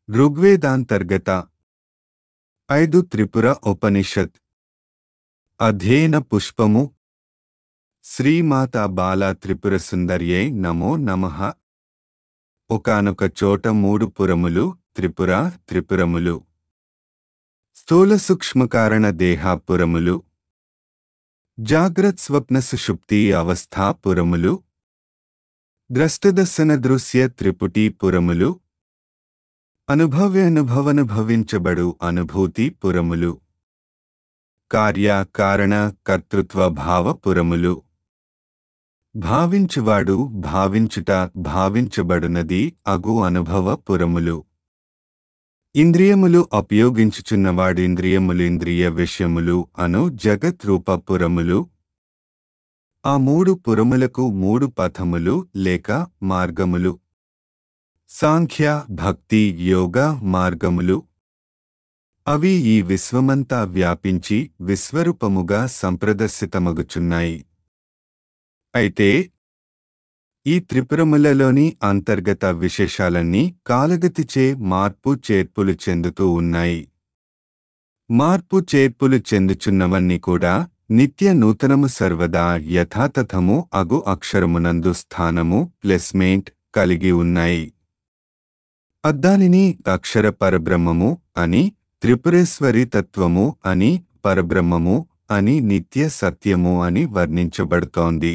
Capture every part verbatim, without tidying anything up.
ఋగ్వేదాంతర్గత ఐదు త్రిపుర ఉపనిషత్ అధ్యయన పుష్పము శ్రీమాతా బాలా త్రిపుర సుందర్యై నమో నమః. ఒకానొక చోట మూడు పురములు త్రిపుర త్రిపురములు స్థూల సూక్ష్మకారణ దేహాపురములు జాగ్రత్ స్వప్న సుషుప్తి అవస్థా పురములు ద్రష్టదర్శన దృశ్య త్రిపుటి పురములు అనుభవ్యానుభవనుభవించబడు అనుభూతి పురములు కార్య కారణ కర్తృత్వ భావ పురములు భావించువాడు భావించుట భావించబడునది అగు అనుభవ పురములు ఇంద్రియములు ఉపయోగించుచున్నవాడు ఇంద్రియములు ఇంద్రియ విషయములు అను జగత్ రూప పురములు. ఆ మూడు పురములకు మూడు పథములు లేక మార్గములు సాంఖ్య భక్తి యోగ మార్గములు. అవి ఈ విశ్వమంతా వ్యాపించి విశ్వరూపముగా సంప్రదర్శితమగుచున్నాయి. అయితే ఈ త్రిపురములలోని అంతర్గత విశేషాలన్నీ కాలగతిచే మార్పు చేర్పులు చెందుతూ ఉన్నాయి. మార్పు చేర్పులు చెందుచున్నవన్నీ కూడా నిత్య నూతనము సర్వదా యథాతథము అగు అక్షరమునందు స్థానము ప్లేస్మెంట్ కలిగి ఉన్నాయి. అద్దానిని అక్షర పరబ్రహ్మము అని, త్రిపురేశ్వరి తత్వము అని, పరబ్రహ్మము అని, నిత్య సత్యము అని వర్ణించబడుతోంది.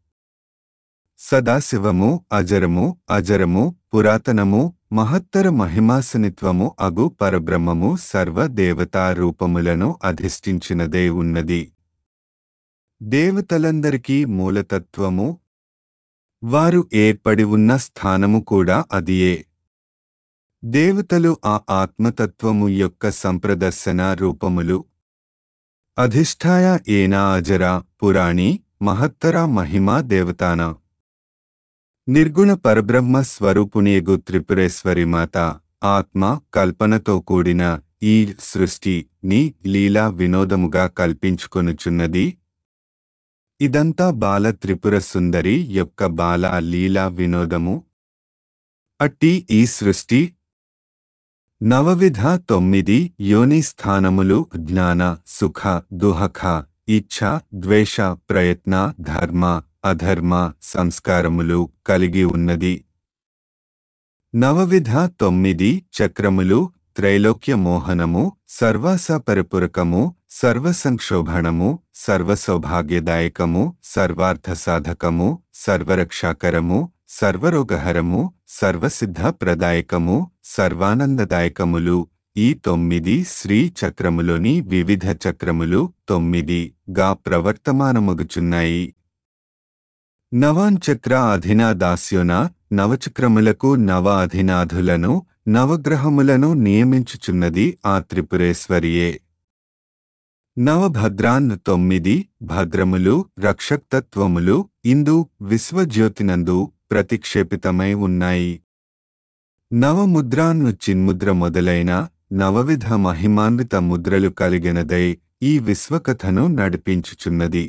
సదాశివము అజరము అజరము పురాతనము మహత్తర మహిమాసనిత్వము అగు పరబ్రహ్మము సర్వ దేవతా రూపములను అధిష్ఠించినదే ఉన్నది. దేవతలందరికీ మూలతత్వము. వారు ఏర్పడి ఉన్న స్థానము కూడా అదియే. దేవతలు ఆ ఆత్మతత్వము యొక్క సంప్రదర్శన రూపములు. అధిష్ఠాయ ఏనా అజరా పురాణి మహత్తర మహిమా దేవతాన. నిర్గుణ పరబ్రహ్మ స్వరూపునియగు త్రిపురేశ్వరి మాత ఆత్మ కల్పనతో కూడిన ఈ సృష్టి ని లీలా వినోదముగా కల్పించుకొనుచున్నది. ఇదంతా బాల త్రిపుర సుందరి యొక్క బాల లీలా వినోదము. అట్టి ఈ సృష్టి నవవిధ తొమ్మిది యోని స్థానములు జ్ఞాన సుఖ దుహఖ ఇచ్ఛ ద్వేష ప్రయత్న ధర్మ అధర్మ సంస్కారములు కలిగి ఉన్నది. నవవిధ తొమ్మిది చక్రములు త్రైలోక్య మోహనము సర్వాస పరిపూరకము సర్వసంక్షోభణము సర్వసౌభాగ్యదాయకము సర్వార్థ సాధకము సర్వరక్షాకరము సర్వరోగహరము సర్వసిద్ధ ప్రదాయకము సర్వానందదాయకములు. ఈ తొమ్మిది శ్రీ చక్రములోని వివిధ చక్రములు తొమ్మిది గా ప్రవర్తమానమగుచున్నాయి. నవాంచక్ర అధినాదాస్యోన నవచక్రములకు నవ అధినాధులను నవగ్రహములను నియమించుచున్నది ఆ త్రిపురేశ్వరియే. నవభద్రాన్ తొమ్మిది భద్రములు రక్షక్తత్వములు ఇందు విశ్వజ్యోతినందు ప్రతిక్షేపితమై ఉన్నాయి. నవముద్రాన్ను చిన్ముద్ర మొదలైన నవవిధ మహిమాన్విత ముద్రలు కలిగినదై ఈ విశ్వకథను నడిపించుచున్నది.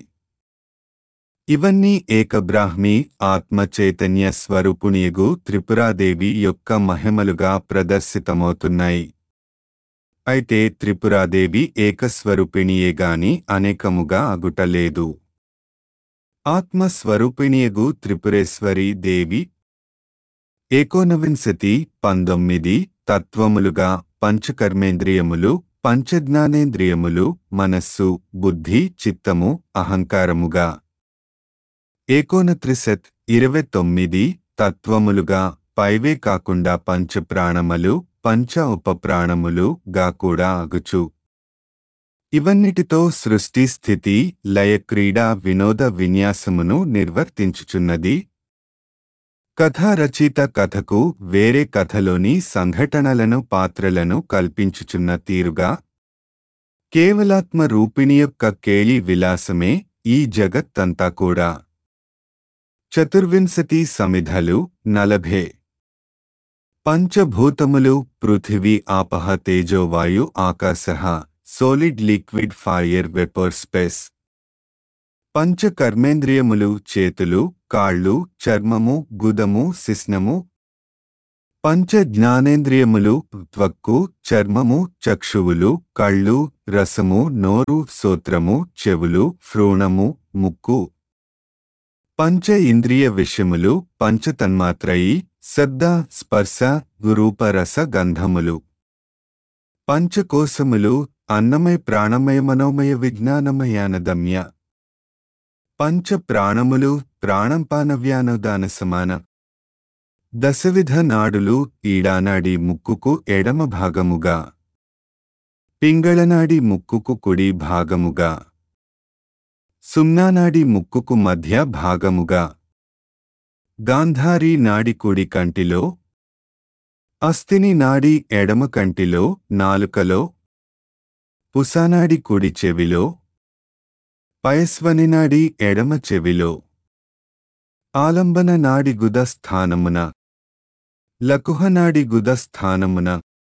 ఇవన్నీ ఏకబ్రాహ్మి ఆత్మ చైతన్య స్వరూపునియగు త్రిపురాదేవి యొక్క మహిమలుగా ప్రదర్శితమవుతున్నాయి. అయితే త్రిపురాదేవి ఏకస్వరూపిణియేగాని అనేకముగా అగుటలేదు. ఆత్మస్వరూపిణియగు త్రిపురేశ్వరీ దేవి ఏకోనవింశతి పంతొమ్మిది తత్వములుగా పంచకర్మేంద్రియములు పంచజ్ఞానేంద్రియములు మనస్సు బుద్ధి చిత్తము అహంకారముగా ఏకోనత్రిశత్ ఇరవై తొమ్మిది తత్వములుగా పైవే కాకుండా పంచప్రాణములు పంచ ఉపప్రాణములు గా కూడా అగుచు. ఇవన్నిటితో సృష్టి స్థితి లయ క్రీడా వినోద విన్యాసమును నిర్వర్తించుచున్నది. కథా రచయిత కథకు వేరే కథలోని సంఘటనలను పాత్రలను కల్పించుచున్న తీరుగా కేవలాత్మ రూపిణి యొక్క కేళి విలాసమే ఈ జగత్తంతా కూడా. చతుర్వింశతి సమిధలు నలభే పంచభూతములు పృథివీ ఆపహ తేజో వాయు ఆకాశః solid liquid fire vapour space. పంచ కర్మేంద్రియములు చేతులు కాళ్ళు చర్మము గుదము శిస్నము పంచ జ్ఞానేంద్రియములు త్వక్కు, చర్మము, చక్షువులు, కళ్ళు, రసము, నోరు, శ్రోత్రము, చెవులు, భ్రూణము, ముక్కు. పంచ ఇంద్రియ విషయములు పంచతన్మాత్రయి శబ్ద, స్పర్శ, రూపరస గంధములు. పంచకోశములు అన్నమయ ప్రాణమయ మనోమయ విజ్ఞానమయానదమ్య. పంచ ప్రాణములు ప్రాణంపానవ్యానోదాన సమాన. దశవిధ నాడులు ఈడానాడి ముక్కుకు ఎడమ భాగముగా, పింగళనాడి ముక్కుకు కుడి భాగముగా, సుమ్నానాడి ముక్కుకు మధ్య భాగముగా, గాంధారీ నాడి కుడి కంటిలో, అస్థిని నాడి ఎడమ కంటిలో నాలుకలో, పుసానాడి కుడి చెవిలో, పయస్వని నాడి ఎడమ చెవిలో, ఆలంబన నాడి గుద స్థానమున, లకుహనాడి గుద స్థానమున,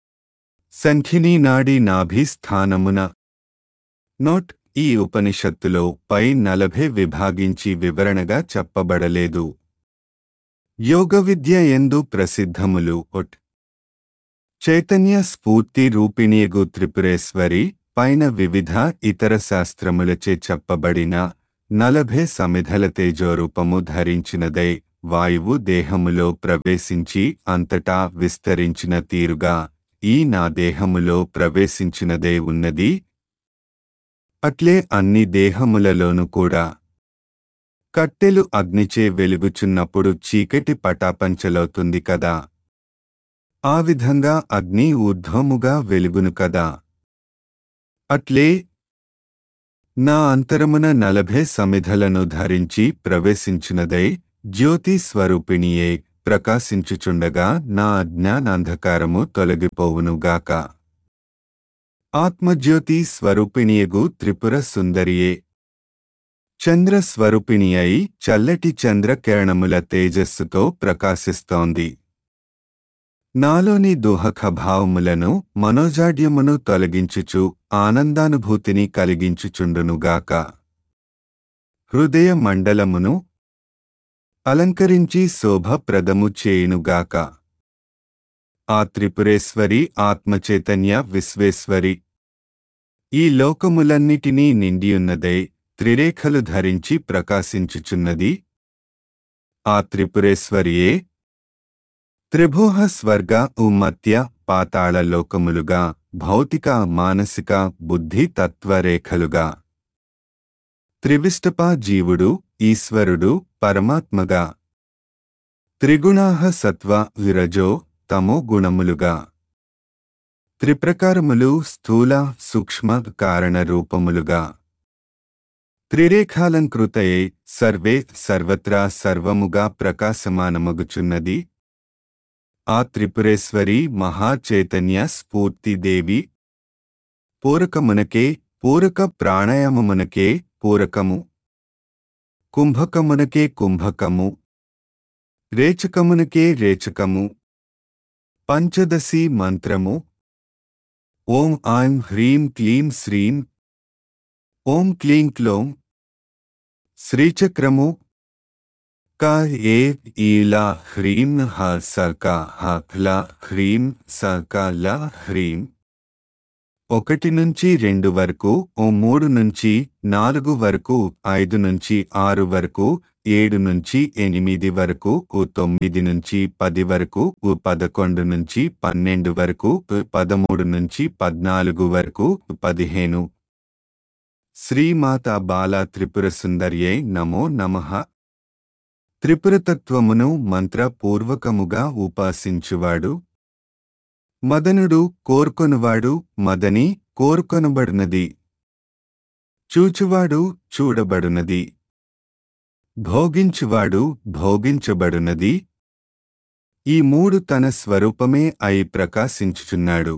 సంఖిని నాడి నాభి స్థానమున. నోట్: ఈ ఉపనిషత్తులో పై నలభై విభాగించి వివరణగా చెప్పబడలేదు. యోగ విద్య ఎందు ప్రసిద్ధములు ఒట్ చైతన్య స్ఫూర్తి రూపిణియగు త్రిపురేశ్వరి పైన వివిధ ఇతర శాస్త్రములచే చెప్పబడిన నలభై సమిధల తేజోరూపము ధరించినదై వాయువు దేహములో ప్రవేశించి అంతటా విస్తరించిన తీరుగా ఈ నా దేహములో ప్రవేశించినదే ఉన్నది. అట్లే అన్ని దేహములలోనూ కూడా కట్టెలు అగ్నిచే వెలుగుచున్నప్పుడు చీకటి పటాపంచలవుతుంది కదా, ఆ విధంగా అగ్ని ఊర్ధ్వముగా వెలుగును కదా. అట్లే నా అంతరమున నలభై సమిధలను ధరించి ప్రవేశించినదై జ్యోతి స్వరూపిణియే ప్రకాశించుచుండగా నా అజ్ఞానాంధకారము తొలగిపోవునుగాక. ఆత్మజ్యోతి స్వరూపిణియగు త్రిపుర సుందరియే చంద్ర స్వరూపిణి అయి చల్లటి చంద్రకిరణముల తేజస్సుతో ప్రకాశిస్తోంది. నాలోని దోహక భావములను మనోజాడ్యమును తొలగించుచు ఆనందానుభూతిని కలిగించుచుండునుగాక. హృదయ మండలమును అలంకరించి శోభప్రదము చేయునుగాక. ఆ త్రిపురేశ్వరి ఆత్మచైతన్య విశ్వేశ్వరి ఈ లోకములన్నిటినీ నిండియున్నదై త్రిరేఖలు ధరించి ప్రకాశించుచున్నది. ఆ త్రిపురేశ్వరియే త్రిభువ స్వర్గ ఉమత్య పాతాళ లోకములుగా భౌతిక మానసిక బుద్ధి తత్వరేఖలుగా, త్రివిష్టప జీవుడు ఈశ్వరుడు పరమాత్మగా, త్రిగుణాహ సత్వ విరజో తమో గుణములుగా, త్రిప్రకారములు స్థూల సూక్ష్మ కారణ రూపములుగా, త్రిరేఖాలంకృతయే సర్వే సర్వత్రా సర్వముగా ప్రకాశమానమగుచున్నది. ఆ త్రిపురేశ్వరి మహాచైతన్య స్ఫూర్తిదేవి పూరకమునకే పూరక ప్రాణాయామమునకే పూరకము, కుంభకమునకే కుంభకము, రేచకమునకే రేచకము, పంచదశి మంత్రము. ఓం ఐం హ్రీం క్లీం శ్రీం, ఓం క్లీం క్లోం. శ్రీచక్రము క ఏ ఈలా హ్రీం హ స క హ ల హ్రీం స క ల హ్రీం. ఒకటి నుంచి రెండు వరకు, ఓ మూడు నుంచి నాలుగు వరకు, ఐదు నుంచి ఆరు వరకు, ఏడు నుంచి ఎనిమిది వరకు, ఓ తొమ్మిది నుంచి పది వరకు, ఓ పదకొండు నుంచి పన్నెండు వరకు, పదమూడు నుంచి పద్నాలుగు వరకు, పదిహేను. శ్రీమాతా బాలా త్రిపుర సుందర్యై నమో నమః. త్రిపురతత్వమును మంత్రపూర్వకముగా ఉపాసించువాడు మదనుడు కోర్కొనువాడు, మదని కోర్కొనబడునది, చూచువాడు చూడబడునది, భోగించువాడు భోగించబడునది. ఈ మూడు తన స్వరూపమే అయి ప్రకాశించుచున్నాడు.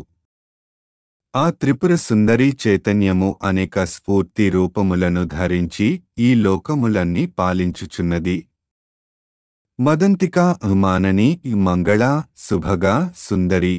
ఆ త్రిపుర సుందరి చైతన్యము అనేక స్ఫూర్తి రూపములను ధరించి ఈ లోకములన్నీ పాలించుచున్నది. మదంతిక మానని మంగళ శుభగా సుందరి,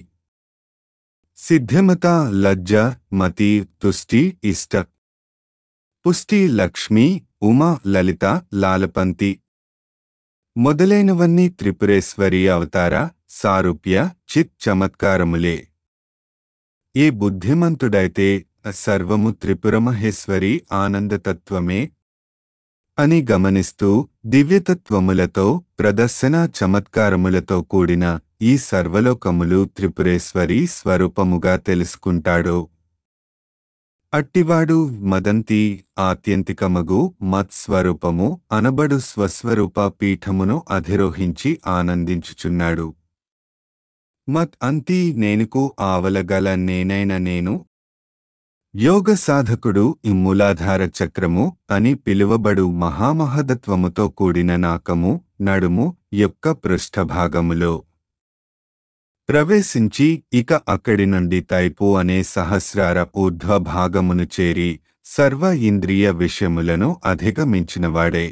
సిద్ధిమత లజ్జ మతి తుష్టి ఇష్ట పుష్టి లక్ష్మి ఉమ లలిత లాలపంతి మొదలైనవన్నీ త్రిపురేశ్వరి అవతార సారూప్య చిత్ చమత్కారములే. ఏ బుద్ధిమంతుడైతే సర్వము త్రిపురమహేశ్వరి ఆనందతత్వమే అని గమనిస్తూ దివ్యతత్వములతో ప్రదర్శన చమత్కారములతో కూడిన ఈ సర్వలోకములు త్రిపురేశ్వరి స్వరూపముగా తెలుసుకుంటాడో అట్టివాడు మదంతి ఆత్యంతికమగు మత్స్వరూపము అనబడు స్వస్వరూప పీఠమును అధిరోహించి ఆనందించుచున్నాడు. మత్ అంతి నేనుకు ఆవలగల నేనైన నేను. యోగ సాధకుడు ఈ మూలాధార చక్రము అని పిలువబడు మహామహదత్వముతో కూడిన నాకము నడుము యొక్క పృష్ఠభాగములో ప్రవేశించి ఇక అక్కడి నుండి తైపు అనే సహస్రార ఊర్ధ్వ భాగమును చేరి సర్వ ఇంద్రియ విషయములను అధిగమించినవాడే.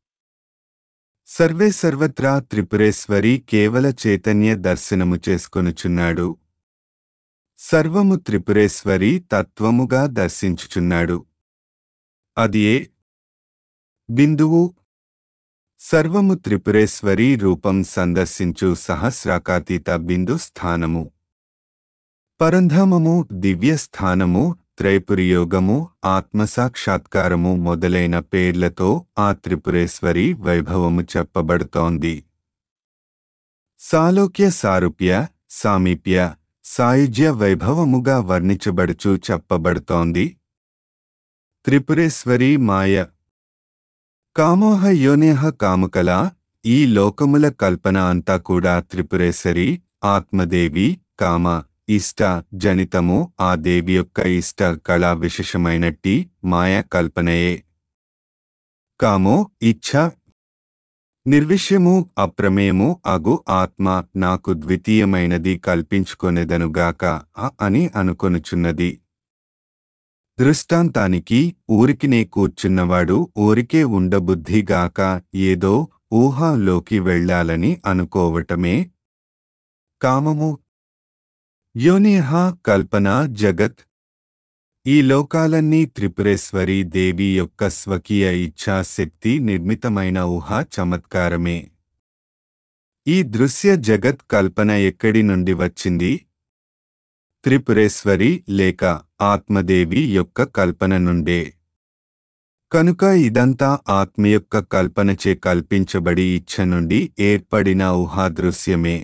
సర్వే సర్వత్రా త్రిపురేశ్వరి కేవల చైతన్య దర్శనము చేసుకొనుచున్నాడు. సర్వము త్రిపురేశ్వరి తత్వముగా దర్శించుచున్నాడు. అది ఏ బిందువు. సర్వము త్రిపురేశ్వరి రూపం సందర్శించు సహస్రాకాతీత బిందు స్థానము. పరంధామము, దివ్య స్థానము, త్రైపురియోగము, ఆత్మసాక్షాత్కారము మొదలైన పేర్లతో ఆ త్రిపురేశ్వరి వైభవము చెప్పబడుతోంది. సాలోక్య సారూప్య సామీప్య సాయుజ్య వైభవముగా వర్ణించబడుచు చెప్పబడుతోంది. త్రిపురేశ్వరి మాయ కామోహ యోనేహ కామకల ఈ లోకముల కల్పన అంతా కూడా త్రిపురేశ్వరి ఆత్మదేవి కామ ఇష్ట జనితము ఆ దేవి యొక్క ఇష్ట కళా విశేషమైనట్టి మాయా కల్పనయే. కామో ఇచ్ఛ నిర్విషయము అప్రమేయము అగు ఆత్మ నాకు ద్వితీయమైనది కల్పించుకొనెదనుగాక అని అనుకొనుచున్నది. దృష్టాంతానికి ఊరికినే కూర్చున్నవాడు ఊరికే ఉండబుద్ధిగాక ఏదో ఊహాలోకి వెళ్ళాలని అనుకోవటమే కామము. యోనేహ కల్పన జగత్ ఈ లోకాలన్నీ త్రిపురేశ్వరి దేవి యొక్క స్వకీయ ఇచ్ఛాశక్తి నిర్మితమైన ఊహా చమత్కారమే. ఈ దృశ్య జగత్ కల్పన ఎక్కడి నుండి వచ్చింది? త్రిపురేశ్వరి లేక ఆత్మదేవి యొక్క కల్పన నుండే. కనుక ఇదంతా ఆత్మ యొక్క కల్పనచే కల్పించబడి ఇచ్ఛ నుండి ఏర్పడిన ఊహాదృశ్యమే.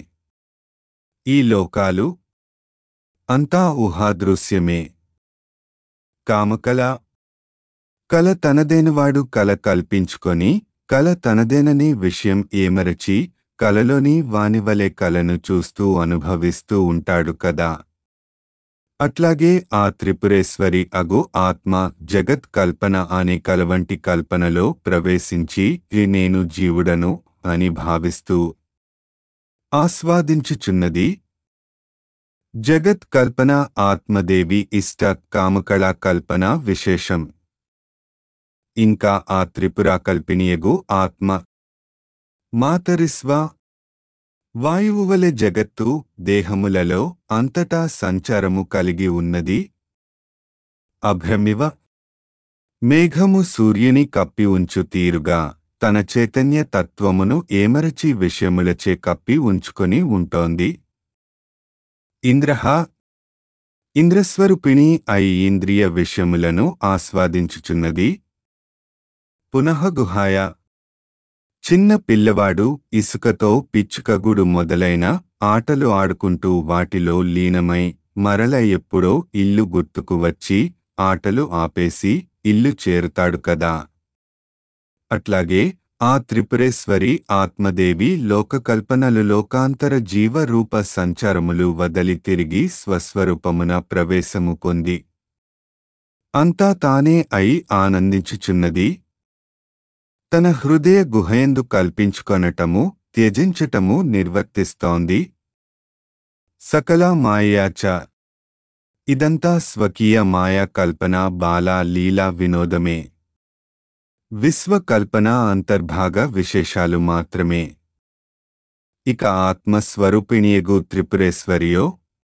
ఈ లోకాలు అంతా ఊహాదృశ్యమే. కామకల కల తనదేనవాడు కల కల్పించుకొని కల తనదేనని విషయం ఏమరచి కలలోని వానివలే కలను చూస్తూ అనుభవిస్తూ ఉంటాడు కదా. అట్లాగే ఆ త్రిపురేశ్వరి అగు ఆత్మ జగత్ కల్పన అనే కలవంటి కల్పనలో ప్రవేశించి నేను జీవుడను అని భావిస్తూ ఆస్వాదించుచున్నది. జగత్ కల్పన ఆత్మదేవి ఇష్ట కామకళా కల్పన విశేషం. ఇంకా ఆ త్రిపురా కల్పినియగు ఆత్మ మాతరిస్వ వాయువువలె జగత్తు దేహములలో అంతటా సంచారము కలిగి ఉన్నది. అభ్రమివ మేఘము సూర్యుని కప్పి ఉంచు తీరుగా తన చైతన్య తత్వమును ఏమరచి విషయములచే కప్పి ఉంచుకొని ఉంటోంది. ఇంద్రః ఇంద్రస్వరూపిణి అయి ఇంద్రియ విషయములను ఆస్వాదించుచున్నది. పునః గుహాయ చిన్న పిల్లవాడు ఇసుకతో పిచ్చుకగూడు మొదలైన ఆటలు ఆడుకుంటూ వాటిలో లీనమై మరల ఎప్పుడో ఇల్లు గుర్తుకు వచ్చి ఆటలు ఆపేసి ఇల్లు చేరుతాడు కదా. అట్లాగే ఆ త్రిపురేశ్వరి ఆత్మదేవి లోకకల్పనలు లోకాంతర జీవరూప సంచారములు వదలి తిరిగి స్వస్వరూపమున ప్రవేశము పొంది అంతా తానే అయి ఆనందించుచున్నది. తన హృదయ గుహయందు కల్పించుకొనటము త్యజించటము నిర్వర్తిస్తోంది. సకల మాయాచ ఇదంతా స్వకీయ మాయా కల్పన బాల లీలా వినోదమే. విశ్వకల్పన అంతర్భాగ విశేషాలు మాత్రమే. ఇక ఆత్మస్వరూపిణియగు త్రిపురేశ్వరియో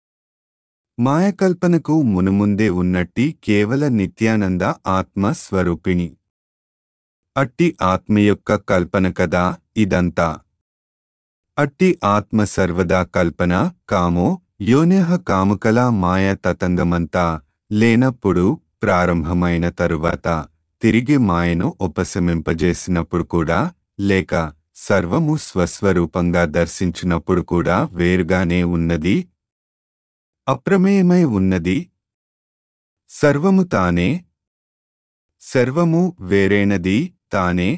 మాయకల్పనకు మునుముందే ఉన్నట్టి కేవల నిత్యానంద ఆత్మస్వరూపిణి. అట్టి ఆత్మ యొక్క కల్పన కదా ఇదంతా. అట్టి ఆత్మ సర్వదా కల్పన కామో యోనేహ కామకల మాయ తతంగమంతా లేనప్పుడు ప్రారంభమైన తరువాత తిరిగి మాయను ఉపశమింపజేసినప్పుడు కూడా లేక సర్వము స్వస్వరూపంగా దర్శించినప్పుడు కూడా వేరుగానే ఉన్నది, అప్రమేయమై ఉన్నది. సర్వము తానే, సర్వము వేరేనది తానే.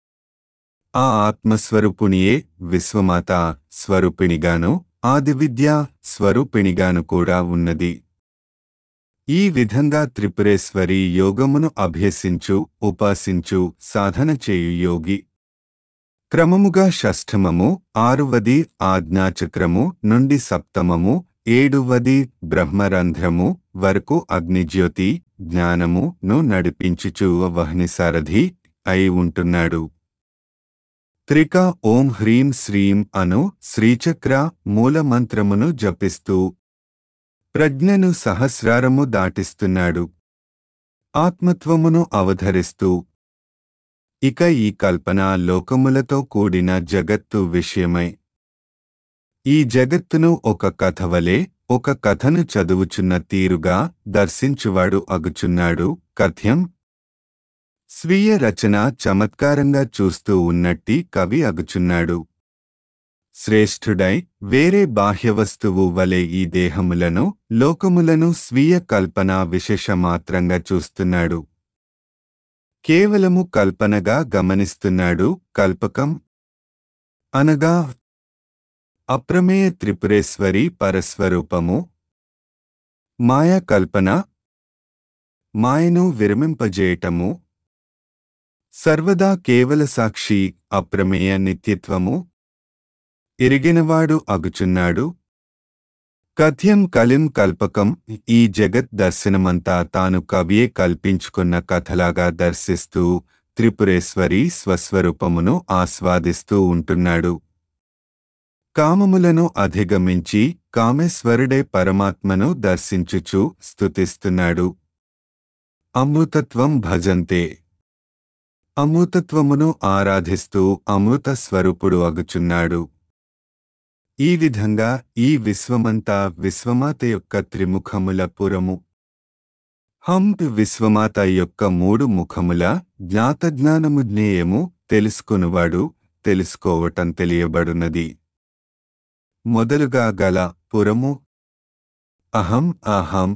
ఆ ఆత్మస్వరూపునియే విశ్వమాత స్వరూపిణిగాను ఆదివిద్యా స్వరూపిణిగాను కూడా ఉన్నది. ఈ విధంగా త్రిపురేశ్వరి యోగమును అభ్యసించు ఉపాసించు సాధన చేయు యోగి క్రమముగా షష్ఠమము ఆరువది ఆజ్ఞాచక్రము నుండి సప్తమము ఏడువది బ్రహ్మరంధ్రము వరకు అగ్నిజ్యోతి జ్ఞానము ను నడిపించుచు వహ్నిసారథి అయి ఉంటున్నాడు. త్రిక ఓం హ్రీం శ్రీం అను శ్రీచక్ర మూలమంత్రమును జపిస్తూ ప్రజ్ఞను సహస్రారము దాటిస్తున్నాడు. ఆత్మత్వమును అవధరిస్తూ ఇక ఈ కల్పన లోకములతో కూడిన జగత్తు విషయమై ఈ జగత్తును ఒక కథ వలె ఒక కథను చదువుచున్న తీరుగా దర్శించువాడు అగుచున్నాడు. కథ్యం స్వీయ రచన చమత్కారంగా చూస్తూ ఉన్నట్టి కవి అగుచున్నాడు. శ్రేష్ఠుడై వేరే బాహ్యవస్తువు వలె ఈ దేహములను లోకములను స్వీయ కల్పన విశేషమాత్రంగా చూస్తున్నాడు. కేవలము కల్పనగా గమనిస్తున్నాడు. కల్పకం అనగా అప్రమేయ త్రిపురేశ్వరి పరస్వరూపము. మాయా కల్పన మాయను విరమింపజేయటము. సర్వదా కేవల సాక్షి అప్రమేయ నిత్యత్వము ఎరిగినవాడు అగుచున్నాడు. కథ్యం కలిం కల్పకం ఈ జగత్ దర్శనమంతా తాను కవియే కల్పించుకున్న కథలాగా దర్శిస్తూ త్రిపురేశ్వరి స్వస్వరూపమును ఆస్వాదిస్తూ ఉంటున్నాడు. కామములను అధిగమించి కామేశ్వరుడే పరమాత్మను దర్శించుచు స్తుతిస్తున్నాడు. అమృతత్వం భజంతే అమృతత్వమును ఆరాధిస్తూ అమృత స్వరూపుడు అగుచున్నాడు. ఈ విధంగా ఈ విశ్వమంతా విశ్వమాత యొక్క త్రిముఖముల పురము. హంప్ విశ్వమాత యొక్క మూడు ముఖముల జ్ఞాతజ్ఞానము జ్ఞేయము తెలుసుకొనువాడు తెలుసుకోవటం తెలియబడునది. మొదలుగా గల పురము అహం అహం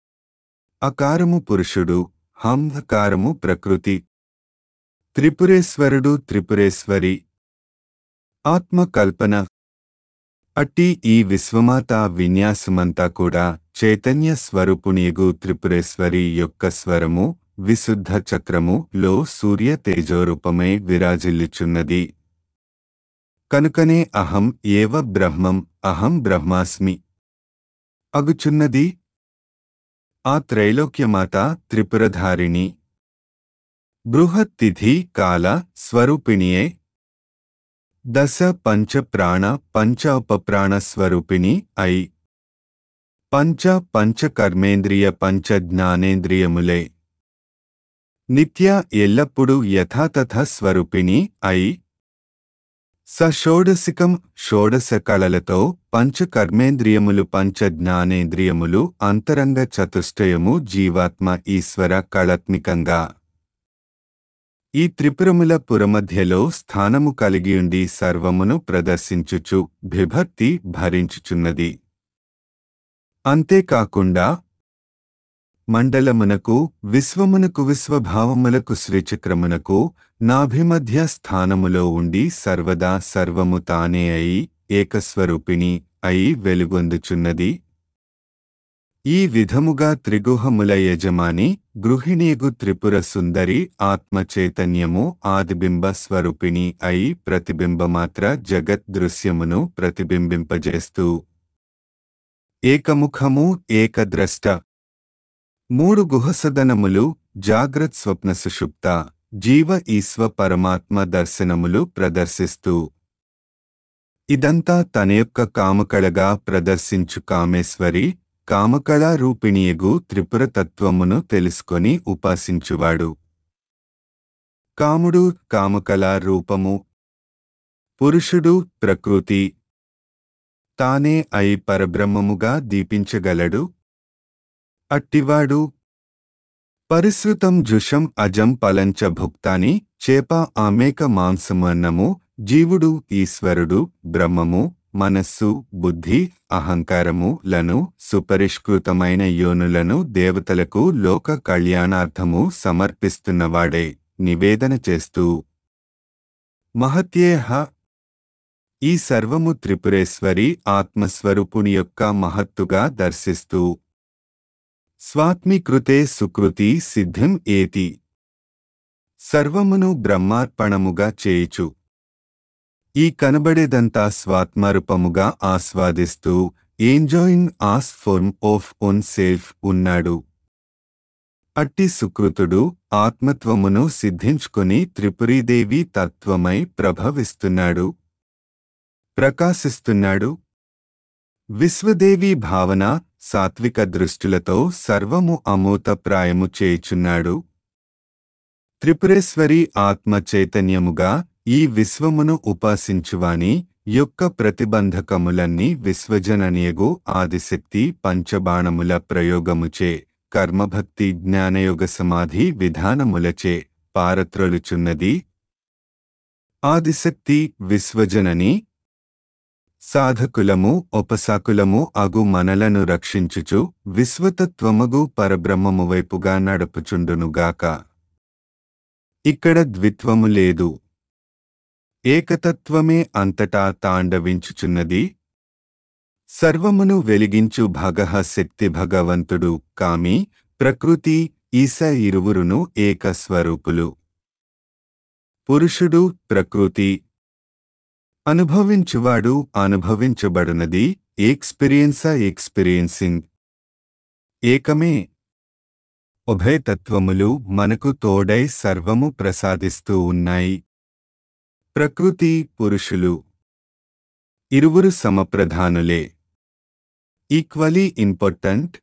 అకారము పురుషుడు హంకారము ప్రకృతి. త్రిపురేశ్వరుడు త్రిపురేశ్వరి ఆత్మకల్పన. అట్టి ఈ విశ్వమాత విన్యాసమంతా కూడా చైతన్య స్వరూపునియగు త్రిపురేశ్వరి యొక్క స్వరము విశుద్ధ చక్రము లో సూర్య తేజోరూపమై విరాజిల్లుచున్నది. కనుకనే అహం ఏవ బ్రహ్మం అహం బ్రహ్మాస్మి అగుచున్నది. ఆ త్రైలోక్యమాత త్రిపురధారిణి బృహత్తిథి కాల స్వరూపిణియే. దశ పంచ ప్రాణ పంచ ఉపప్రాణ స్వరూపిణి అయి పంచ పంచ కర్మేంద్రియ పంచ జ్ఞానేంద్రియములే నిత్య ఎల్లప్పుడూ యథాతథ స్వరూపిణి అయి సషోడసికం షోడశ కళలతో పంచ కర్మేంద్రియములు పంచ జ్ఞానేంద్రియములు అంతరంగ చతుష్టయము జీవాత్మ ఈశ్వర కళాత్మికంగా ఈ త్రిపురముల పురమధ్యలో స్థానము కలిగియుండి సర్వమును ప్రదర్శించుచు బిభక్తి భరించుచున్నది. అంతేకాకుండా మండలమునకు విశ్వమునకు విశ్వభావములకు శ్రీచక్రమునకు నాభిమధ్య స్థానములో ఉండి సర్వదా సర్వము తానే అయి ఏకస్వరూపిణి అయి వెలుగొందుచున్నది. ఈ విధముగా త్రిగుహముల యజమాని గృహిణీగు త్రిపుర సుందరి ఆత్మ చైతన్యము ఆదిబింబ స్వరూపిణి అయి ప్రతిబింబమాత్ర జగత్ దృశ్యమును ప్రతిబింబింపజేస్తూ ఏకముఖము ఏకద్రష్ట మూడు గుహసదనములు జాగ్రత్ స్వప్న సుషుప్త జీవ ఈశ్వ పరమాత్మ దర్శనములు ప్రదర్శిస్తూ ఇదంతా తన యొక్క కామకళగా ప్రదర్శించు కామేశ్వరి కామకళా రూపిణియగు త్రిపురతత్వమును తెలుసుకొని ఉపాసించువాడు. కాముడు కామకళా రూపము, పురుషుడు ప్రకృతి తానే అయి పరబ్రహ్మముగా దీపించగలడు. అట్టివాడు పరిశ్రుతం జుషం అజం పలంచ భుక్తాని చేప ఆమేక మాంసమన్నము జీవుడు ఈశ్వరుడు బ్రహ్మము మనస్సు బుద్ధి అహంకారము లను సుపరిష్కృతమైన యోనులను దేవతలకు లోక కళ్యాణార్థము సమర్పిస్తున్నవాడే నివేదన చేస్తూ మహత్యేహ ఈ సర్వము త్రిపురేశ్వరి ఆత్మస్వరూపుని యొక్క మహత్తుగా దర్శిస్తూ స్వాత్మీకృతే సుకృతి సిద్ధిం ఏతి సర్వమును బ్రహ్మార్పణముగా చేయుచు ఈ కనబడేదంతా స్వాత్మరూపముగా ఆస్వాదిస్తూ enjoying as form of own self ఉన్నాడు. అట్టి సుకృతుడు ఆత్మత్వమును సిద్ధించుకొని త్రిపురీదేవి తత్వమై ప్రభవిస్తున్నాడు, ప్రకాశిస్తున్నాడు. విశ్వదేవి భావన సాత్విక దృష్టిలతో సర్వము అమూతప్రాయము చేయుచున్నాడు. త్రిపురేశ్వరి ఆత్మ చైతన్యముగా ఈ విశ్వమును ఉపాసించువాని యొక్క ప్రతిబంధకములన్నీ విశ్వజననియగు ఆదిశక్తి పంచబాణముల ప్రయోగముచే కర్మభక్తి జ్ఞానయోగ సమాధి విధానములచే పారత్రొలుచున్నది. ఆదిశక్తి విశ్వజనని సాధకులము ఉపసాకులము అగు మనలను రక్షించుచు విశ్వతత్వమగు పరబ్రహ్మము వైపుగా నడుపుచుండునుగాక. ఇక్కడ ద్విత్వము లేదు, ఏకతత్వమే అంతటా తాండవించుచున్నది. సర్వమును వెలిగించు భగః శక్తి భగవంతుడు కామి ప్రకృతి ఈశ ఇరువురును ఏకస్వరూపులు. పురుషుడు ప్రకృతి అనుభవించువాడు అనుభవించబడునది ఎక్స్పీరియన్సా ఎక్స్పీరియన్సింగ్ ఏకమే. ఉభయతత్వములు మనకు తోడై సర్వము ప్రసాదిస్తూ ఉన్నాయి. ప్రకృతి పురుషులు ఇరువురు సమప్రధానులే, ఈక్వలీ ఇంపార్టెంట్,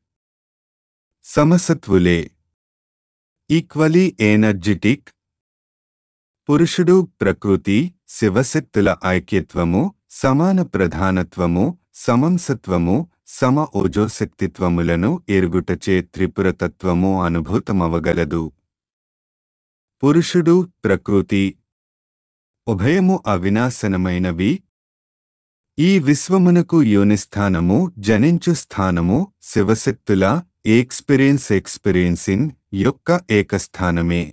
సమసత్వులే, ఈక్వలీ ఎనర్జెటిక్. పురుషుడు ప్రకృతి శివశక్తుల ఐక్యత్వము, సమాన ప్రధానత్వము, సమంసత్వము, సమ ఓజోశక్తిత్వములను ఎరుగుటచే త్రిపురతత్వము అనుభూతమవగలదు. పురుషుడు ప్రకృతి ఉభయము అవినాశనమైనవి. ఈ విశ్వమునకు యోనిస్థానము జనించు స్థానము శివశక్తుల ఎక్స్పీరియన్స్ ఎక్స్పీరియన్సింగ్ యొక్క ఏకస్థానమే.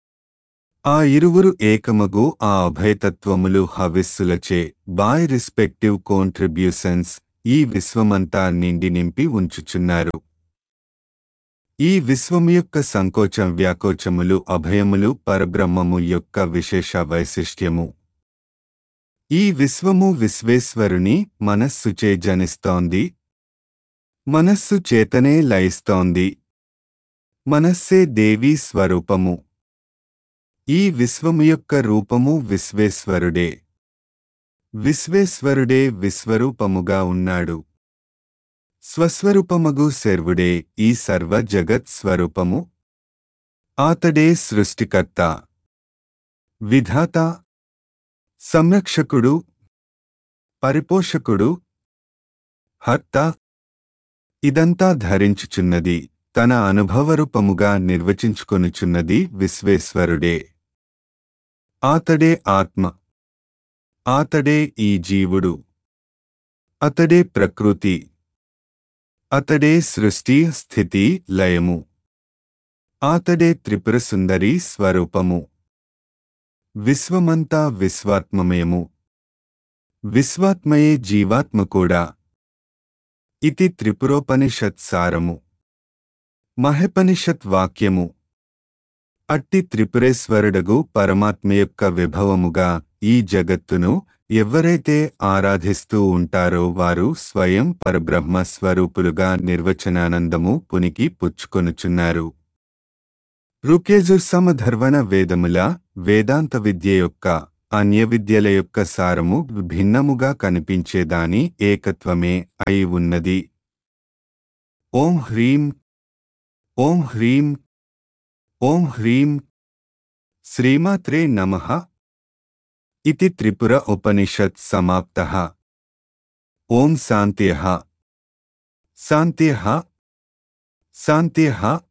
ఆ ఇరువురు ఏకమగు ఆ అభయతత్వములు హవిస్సులచే బై రెస్పెక్టివ్ కాంట్రిబ్యూషన్స్ ఈ విశ్వమంతా నిండి నింపి ఉంచుచున్నారు. ఈ విశ్వము యొక్క సంకోచం వ్యాకోచములు అభయములు పరబ్రహ్మము యొక్క విశేష వైశిష్ట్యము. ఈ విశ్వము విశ్వేశ్వరుని మనస్సుచే జనిస్తోంది, మనస్సు చేతనే లయిస్తోంది. మనస్సే దేవీ స్వరూపము. ఈ విశ్వము యొక్క రూపము విశ్వేశ్వరుడే. విశ్వేశ్వరుడే విశ్వరూపముగా ఉన్నాడు. స్వస్వరూపమగు శర్వుడే ఈ సర్వ జగత్ స్వరూపము. ఆతడే సృష్టికర్త, విధాత, సంరక్షకుడు, పరిపోషకుడు, హర్త. ఇదంతా ధరించుచున్నది, తన అనుభవరూపముగా నిర్వచించుకొనుచున్నది విశ్వేశ్వరుడే. ఆతడే ఆత్మ, ఆతడే ఈ జీవుడు, అతడే ప్రకృతి, అతడే సృష్టి స్థితి లయము, ఆతడే త్రిపురసుందరి స్వరూపము. విశ్వమంతా విశ్వాత్మమయము, విశ్వాత్మయే జీవాత్మ కూడా. ఇతి త్రిపురోపనిషత్ సారము. మహోపనిషత్ వాక్యము. అట్టి త్రిపురేశ్వరుడగు పరమాత్మ యొక్క విభవముగా ఈ జగత్తును ఎవరైతే ఆరాధిస్తూ ఉంటారో వారు స్వయం పరబ్రహ్మ స్వరూపులుగా నిర్వచనానందము పునికి పుచ్చుకొనుచున్నారు. ఋక్యజుర్సామధర్వణ వేదముల వేదాంత విద్య యొక్క అన్య విద్యల యొక్క సారము భిన్నముగా కనిపించేదాని ఏకత్వమే అయి ఉన్నది. ఓం హ్రీం ఓం హ్రీం ఓం హ్రీం శ్రీమాత్రే నమః. ఇతి త్రిపుర ఉపనిషత్ సమాప్తః. ఓం శాంత్యః శాంత్యః శాంత్యః